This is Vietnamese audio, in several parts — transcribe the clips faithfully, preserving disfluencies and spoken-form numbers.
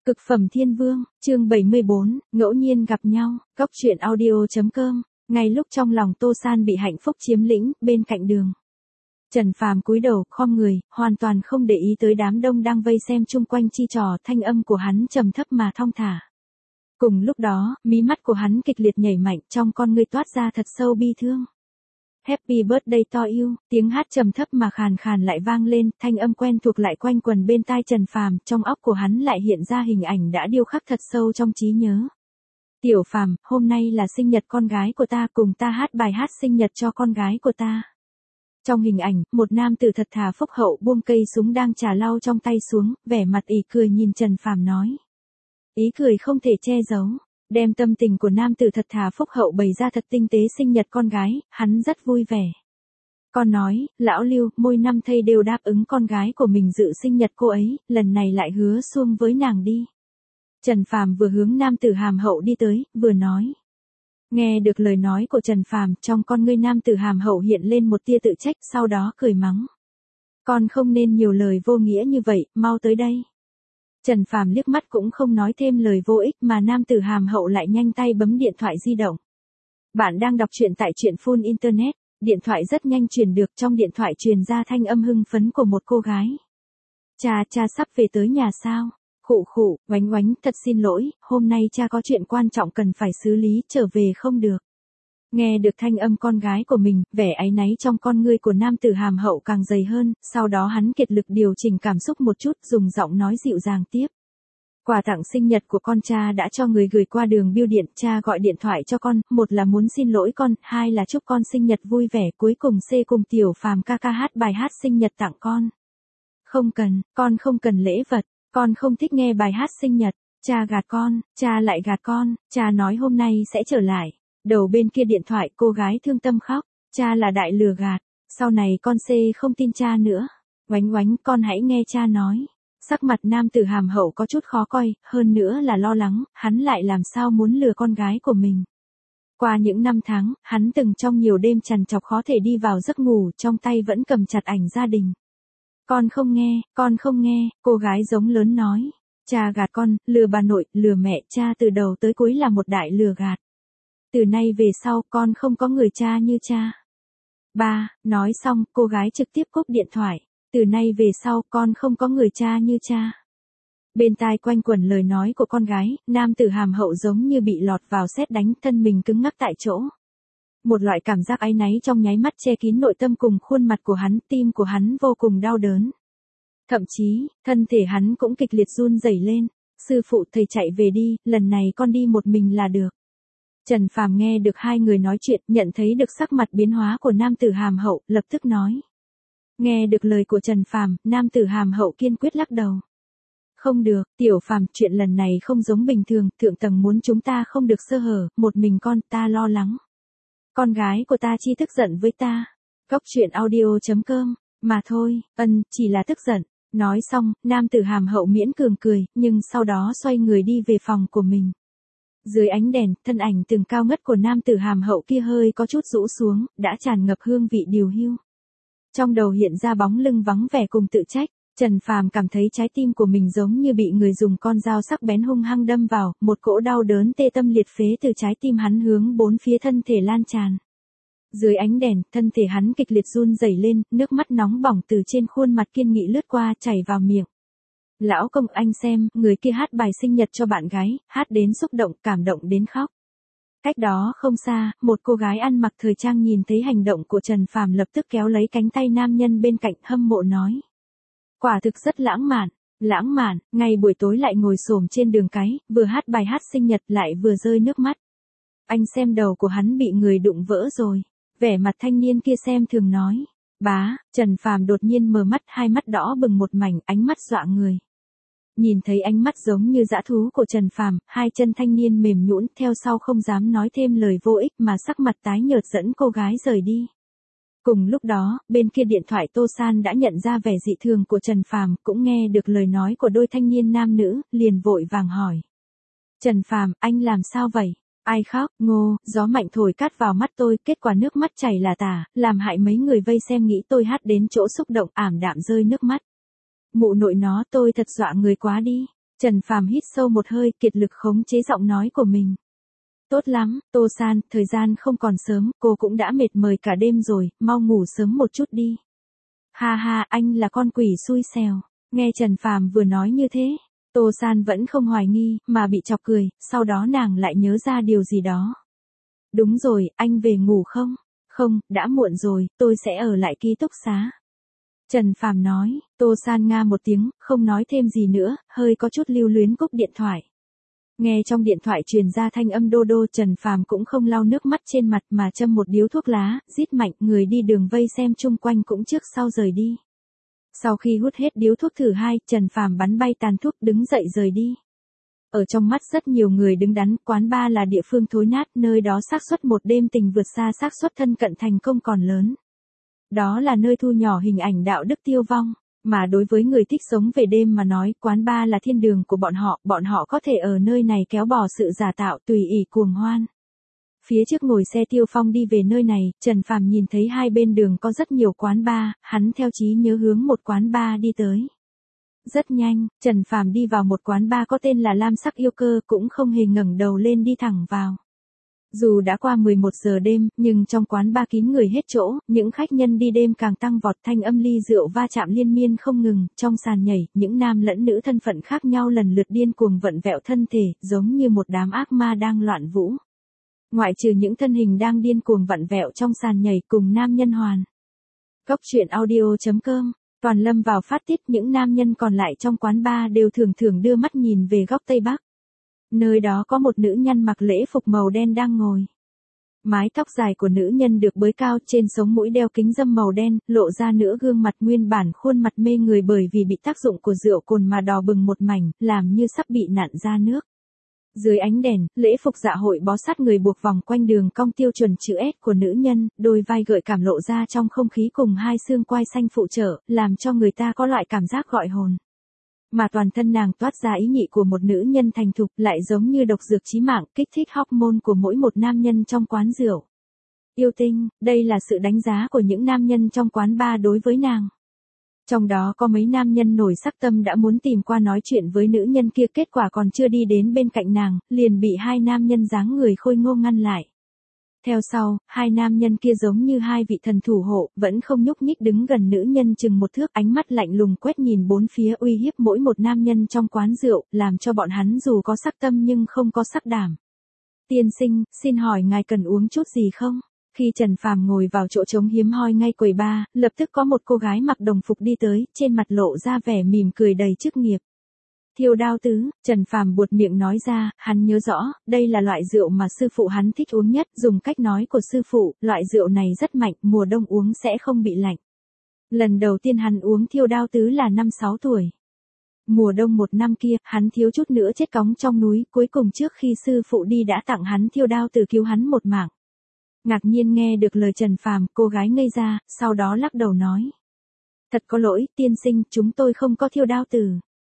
Cực phẩm thiên vương, chương bảy mươi bốn, ngẫu nhiên gặp nhau, góc truyện audio.com, ngay lúc trong lòng Tô San bị hạnh phúc chiếm lĩnh, bên cạnh đường. Trần Phàm cúi đầu, khom người, hoàn toàn không để ý tới đám đông đang vây xem chung quanh chi trò, thanh âm của hắn trầm thấp mà thong thả. Cùng lúc đó, mí mắt của hắn kịch liệt nhảy mạnh, trong con ngươi toát ra thật sâu bi thương. Happy birthday to you, tiếng hát trầm thấp mà khàn khàn lại vang lên, thanh âm quen thuộc lại quanh quần bên tai Trần Phàm, trong óc của hắn lại hiện ra hình ảnh đã điêu khắc thật sâu trong trí nhớ. Tiểu Phàm, hôm nay là sinh nhật con gái của ta, cùng ta hát bài hát sinh nhật cho con gái của ta. Trong hình ảnh, một nam tử thật thà phúc hậu buông cây súng đang trà lau trong tay xuống, vẻ mặt ỉ cười nhìn Trần Phàm nói. Ý cười không thể che giấu. Đem tâm tình của nam tử thật thà phúc hậu bày ra thật tinh tế sinh nhật con gái, hắn rất vui vẻ. Con nói, lão Lưu, mỗi năm thầy đều đáp ứng con gái của mình dự sinh nhật cô ấy, lần này lại hứa xuông với nàng đi. Trần Phàm vừa hướng nam tử hàm hậu đi tới, vừa nói. Nghe được lời nói của Trần Phàm, trong con ngươi nam tử hàm hậu hiện lên một tia tự trách, sau đó cười mắng. Con không nên nhiều lời vô nghĩa như vậy, mau tới đây. Trần Phàm liếc mắt cũng không nói thêm lời vô ích mà nam tử hàm hậu lại nhanh tay bấm điện thoại di động. Bạn đang đọc truyện tại truyện Full Internet, điện thoại rất nhanh truyền được, trong điện thoại truyền ra thanh âm hưng phấn của một cô gái. Cha, cha sắp về tới nhà sao? Khụ khụ, oánh oánh, thật xin lỗi, hôm nay cha có chuyện quan trọng cần phải xử lý, trở về không được. Nghe được thanh âm con gái của mình, vẻ áy náy trong con ngươi của nam tử hàm hậu càng dày hơn, sau đó hắn kiệt lực điều chỉnh cảm xúc một chút, dùng giọng nói dịu dàng tiếp. Quà tặng sinh nhật của con cha đã cho người gửi qua đường bưu điện, cha gọi điện thoại cho con, một là muốn xin lỗi con, hai là chúc con sinh nhật vui vẻ, cuối cùng C cùng Tiểu Phàm ca ca hát bài hát sinh nhật tặng con. Không cần, con không cần lễ vật, con không thích nghe bài hát sinh nhật, cha gạt con, cha lại gạt con, cha nói hôm nay sẽ trở lại. Đầu bên kia điện thoại cô gái thương tâm khóc, cha là đại lừa gạt, sau này con C không tin cha nữa. Oánh oánh, con hãy nghe cha nói. Sắc mặt nam tử hàm hậu có chút khó coi, hơn nữa là lo lắng, hắn lại làm sao muốn lừa con gái của mình. Qua những năm tháng, hắn từng trong nhiều đêm trằn trọc khó thể đi vào giấc ngủ, trong tay vẫn cầm chặt ảnh gia đình. Con không nghe, con không nghe, cô gái giống lớn nói. Cha gạt con, lừa bà nội, lừa mẹ, cha từ đầu tới cuối là một đại lừa gạt. Từ nay về sau, con không có người cha như cha. Ba, nói xong, cô gái trực tiếp cúp điện thoại. Từ nay về sau, con không có người cha như cha. Bên tai quanh quẩn lời nói của con gái, nam tử hàm hậu giống như bị lọt vào sét đánh, thân mình cứng ngắc tại chỗ. Một loại cảm giác áy náy trong nháy mắt che kín nội tâm cùng khuôn mặt của hắn, tim của hắn vô cùng đau đớn. Thậm chí, thân thể hắn cũng kịch liệt run rẩy lên. Sư phụ, thầy chạy về đi, lần này con đi một mình là được. Trần Phàm nghe được hai người nói chuyện, nhận thấy được sắc mặt biến hóa của nam tử hàm hậu, lập tức nói. Nghe được lời của Trần Phàm, nam tử hàm hậu kiên quyết lắc đầu. Không được, Tiểu Phàm, chuyện lần này không giống bình thường, thượng tầng muốn chúng ta không được sơ hở, một mình con, ta lo lắng. Con gái của ta chi tức giận với ta. Góc truyện audio.com, mà thôi, ân, chỉ là tức giận. Nói xong, nam tử hàm hậu miễn cường cười, nhưng sau đó xoay người đi về phòng của mình. Dưới ánh đèn, thân ảnh từng cao ngất của nam tử hàm hậu kia hơi có chút rũ xuống, đã tràn ngập hương vị điều hưu. Trong đầu hiện ra bóng lưng vắng vẻ cùng tự trách, Trần Phàm cảm thấy trái tim của mình giống như bị người dùng con dao sắc bén hung hăng đâm vào, một cỗ đau đớn tê tâm liệt phế từ trái tim hắn hướng bốn phía thân thể lan tràn. Dưới ánh đèn, thân thể hắn kịch liệt run rẩy lên, nước mắt nóng bỏng từ trên khuôn mặt kiên nghị lướt qua chảy vào miệng. Lão công, anh xem, người kia hát bài sinh nhật cho bạn gái, hát đến xúc động, cảm động đến khóc. Cách đó không xa, một cô gái ăn mặc thời trang nhìn thấy hành động của Trần Phàm lập tức kéo lấy cánh tay nam nhân bên cạnh, hâm mộ nói. Quả thực rất lãng mạn, lãng mạn, ngay buổi tối lại ngồi xổm trên đường cái, vừa hát bài hát sinh nhật lại vừa rơi nước mắt. Anh xem đầu của hắn bị người đụng vỡ rồi. Vẻ mặt thanh niên kia xem thường nói. Bá, Trần Phàm đột nhiên mở mắt, hai mắt đỏ bừng một mảnh, ánh mắt dọa người. Nhìn thấy ánh mắt giống như dã thú của Trần Phàm, hai chân thanh niên mềm nhũn, theo sau không dám nói thêm lời vô ích mà sắc mặt tái nhợt dẫn cô gái rời đi. Cùng lúc đó, bên kia điện thoại Tô San đã nhận ra vẻ dị thường của Trần Phàm, cũng nghe được lời nói của đôi thanh niên nam nữ, liền vội vàng hỏi. Trần Phàm, anh làm sao vậy? Ai khóc, ngô, gió mạnh thổi cát vào mắt tôi, kết quả nước mắt chảy là tả, làm hại mấy người vây xem nghĩ tôi hát đến chỗ xúc động, ảm đạm rơi nước mắt. Mụ nội nó, tôi thật dọa người quá đi. Trần Phàm hít sâu một hơi, kiệt lực khống chế giọng nói của mình. Tốt lắm, Tô San, thời gian không còn sớm, cô cũng đã mệt mỏi cả đêm rồi, mau ngủ sớm một chút đi. Ha ha, anh là con quỷ xui xẻo. Nghe Trần Phàm vừa nói như thế, Tô San vẫn không hoài nghi, mà bị chọc cười, sau đó nàng lại nhớ ra điều gì đó. Đúng rồi, anh về ngủ không? Không, đã muộn rồi, tôi sẽ ở lại ký túc xá. Trần Phàm nói. Tô San nga một tiếng, không nói thêm gì nữa, hơi có chút lưu luyến cúp điện thoại. Nghe trong điện thoại truyền ra thanh âm đô đô, Trần Phàm cũng không lau nước mắt trên mặt mà châm một điếu thuốc lá, rít mạnh, người đi đường vây xem chung quanh cũng trước sau rời đi. Sau khi hút hết điếu thuốc thứ hai, Trần Phàm bắn bay tàn thuốc đứng dậy rời đi. Ở trong mắt rất nhiều người đứng đắn, quán bar là địa phương thối nát, nơi đó xác suất một đêm tình vượt xa xác suất thân cận thành công còn lớn. Đó là nơi thu nhỏ hình ảnh đạo đức tiêu vong, mà đối với người thích sống về đêm mà nói, quán bar là thiên đường của bọn họ, bọn họ có thể ở nơi này kéo bỏ sự giả tạo tùy ỷ cuồng hoan. Phía trước ngồi xe Tiêu Phong đi về nơi này, Trần Phàm nhìn thấy hai bên đường có rất nhiều quán bar, hắn theo trí nhớ hướng một quán bar đi tới. Rất nhanh, Trần Phàm đi vào một quán bar có tên là Lam Sắc Yêu Cơ, cũng không hề ngẩng đầu lên đi thẳng vào. Dù đã qua mười một giờ đêm, nhưng trong quán bar kín người hết chỗ, những khách nhân đi đêm càng tăng vọt, thanh âm ly rượu va chạm liên miên không ngừng, trong sàn nhảy, những nam lẫn nữ thân phận khác nhau lần lượt điên cuồng vặn vẹo thân thể, giống như một đám ác ma đang loạn vũ. Ngoại trừ những thân hình đang điên cuồng vặn vẹo trong sàn nhảy cùng nam nhân hoàn. Góc truyện audio chấm com, toàn lâm vào phát tiết, những nam nhân còn lại trong quán bar đều thường thường đưa mắt nhìn về góc Tây Bắc. Nơi đó có một nữ nhân mặc lễ phục màu đen đang ngồi. Mái tóc dài của nữ nhân được bới cao, trên sống mũi đeo kính râm màu đen, lộ ra nửa gương mặt nguyên bản khuôn mặt mê người bởi vì bị tác dụng của rượu cồn mà đỏ bừng một mảnh, làm như sắp bị nặn ra nước. Dưới ánh đèn, lễ phục dạ hội bó sát người buộc vòng quanh đường cong tiêu chuẩn chữ S của nữ nhân, đôi vai gợi cảm lộ ra trong không khí cùng hai xương quai xanh phụ trợ, làm cho người ta có loại cảm giác gọi hồn. Mà toàn thân nàng toát ra ý nhị của một nữ nhân thành thục, lại giống như độc dược chí mạng, kích thích hormone của mỗi một nam nhân trong quán rượu. Yêu tinh, đây là sự đánh giá của những nam nhân trong quán bar đối với nàng. Trong đó có mấy nam nhân nổi sắc tâm đã muốn tìm qua nói chuyện với nữ nhân kia, kết quả còn chưa đi đến bên cạnh nàng, liền bị hai nam nhân dáng người khôi ngô ngăn lại. Theo sau, hai nam nhân kia giống như hai vị thần thủ hộ, vẫn không nhúc nhích đứng gần nữ nhân chừng một thước, ánh mắt lạnh lùng quét nhìn bốn phía uy hiếp mỗi một nam nhân trong quán rượu, làm cho bọn hắn dù có sắc tâm nhưng không có sắc đảm. Tiên sinh, xin hỏi ngài cần uống chút gì không? Khi Trần Phàm ngồi vào chỗ trống hiếm hoi ngay quầy bar, lập tức có một cô gái mặc đồng phục đi tới, trên mặt lộ ra vẻ mỉm cười đầy chức nghiệp. Thiêu Đao Tứ, Trần Phàm buột miệng nói ra, hắn nhớ rõ, đây là loại rượu mà sư phụ hắn thích uống nhất, dùng cách nói của sư phụ, loại rượu này rất mạnh, mùa đông uống sẽ không bị lạnh. Lần đầu tiên hắn uống Thiêu Đao Tứ là năm sáu tuổi. Mùa đông một năm kia, hắn thiếu chút nữa chết cóng trong núi, cuối cùng trước khi sư phụ đi đã tặng hắn Thiêu Đao Tứ cứu hắn một mạng. Ngạc nhiên nghe được lời Trần Phàm, cô gái ngây ra, sau đó lắc đầu nói. Thật có lỗi, tiên sinh, chúng tôi không có Thiêu Đao Tứ.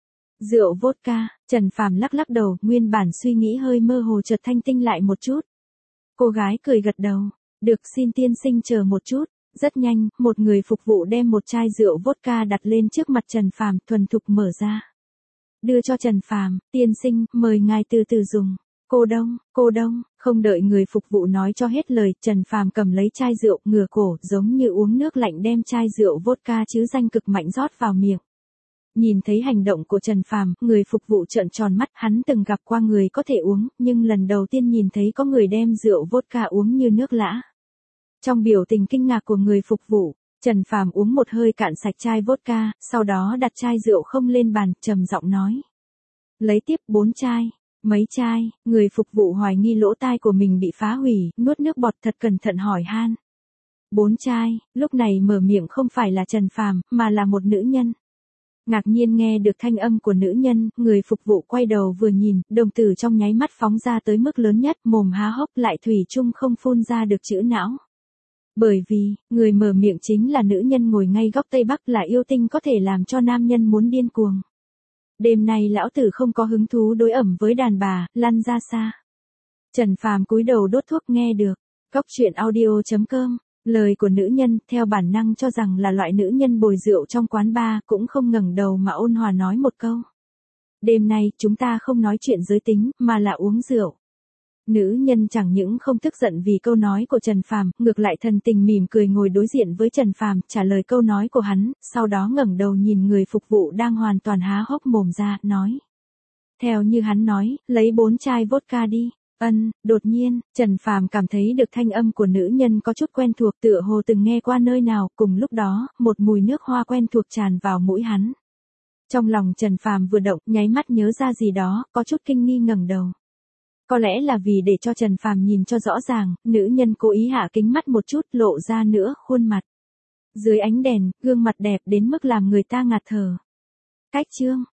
Rượu vodka, Trần Phàm lắc lắc đầu, nguyên bản suy nghĩ hơi mơ hồ chợt thanh tinh lại một chút. Cô gái cười gật đầu, được, xin tiên sinh chờ một chút. Rất nhanh, một người phục vụ đem một chai rượu vodka đặt lên trước mặt Trần Phàm, thuần thục mở ra. Đưa cho Trần Phàm, tiên sinh, mời ngài từ từ dùng. Cô Đông, cô Đông, không đợi người phục vụ nói cho hết lời, Trần Phàm cầm lấy chai rượu, ngửa cổ, giống như uống nước lạnh đem chai rượu vodka chứ danh cực mạnh rót vào miệng. Nhìn thấy hành động của Trần Phàm, người phục vụ trợn tròn mắt, hắn từng gặp qua người có thể uống, nhưng lần đầu tiên nhìn thấy có người đem rượu vodka uống như nước lã. Trong biểu tình kinh ngạc của người phục vụ, Trần Phàm uống một hơi cạn sạch chai vodka, sau đó đặt chai rượu không lên bàn, trầm giọng nói. Lấy tiếp bốn chai. Mấy chai, người phục vụ hoài nghi lỗ tai của mình bị phá hủy, nuốt nước bọt thật cẩn thận hỏi han. Bốn chai, lúc này mở miệng không phải là Trần Phàm, mà là một nữ nhân. Ngạc nhiên nghe được thanh âm của nữ nhân, người phục vụ quay đầu vừa nhìn, đồng tử trong nháy mắt phóng ra tới mức lớn nhất, mồm há hốc lại thủy chung không phun ra được chữ não. Bởi vì, người mở miệng chính là nữ nhân ngồi ngay góc Tây Bắc, là yêu tinh có thể làm cho nam nhân muốn điên cuồng. Đêm nay lão tử không có hứng thú đối ẩm với đàn bà, lăn ra xa. Trần Phàm cúi đầu đốt thuốc nghe được. Góc truyện audio chấm com, lời của nữ nhân, theo bản năng cho rằng là loại nữ nhân bồi rượu trong quán bar, cũng không ngẩng đầu mà ôn hòa nói một câu. đêm nay chúng ta không nói chuyện giới tính, mà là uống rượu. Nữ nhân chẳng những không tức giận vì câu nói của Trần Phàm, ngược lại thần tình mỉm cười ngồi đối diện với Trần Phàm, trả lời câu nói của hắn, sau đó ngẩng đầu nhìn người phục vụ đang hoàn toàn há hốc mồm ra, nói. Theo như hắn nói, lấy bốn chai vodka đi. Ân, đột nhiên, Trần Phàm cảm thấy được thanh âm của nữ nhân có chút quen thuộc, tựa hồ từng nghe qua nơi nào, cùng lúc đó, một mùi nước hoa quen thuộc tràn vào mũi hắn. Trong lòng Trần Phàm vừa động, nháy mắt nhớ ra gì đó, có chút kinh nghi ngẩng đầu. Có lẽ là vì để cho Trần Phàm nhìn cho rõ ràng, nữ nhân cố ý hạ kính mắt một chút, lộ ra nữa khuôn mặt. Dưới ánh đèn, gương mặt đẹp đến mức làm người ta ngạt thở. Cách chương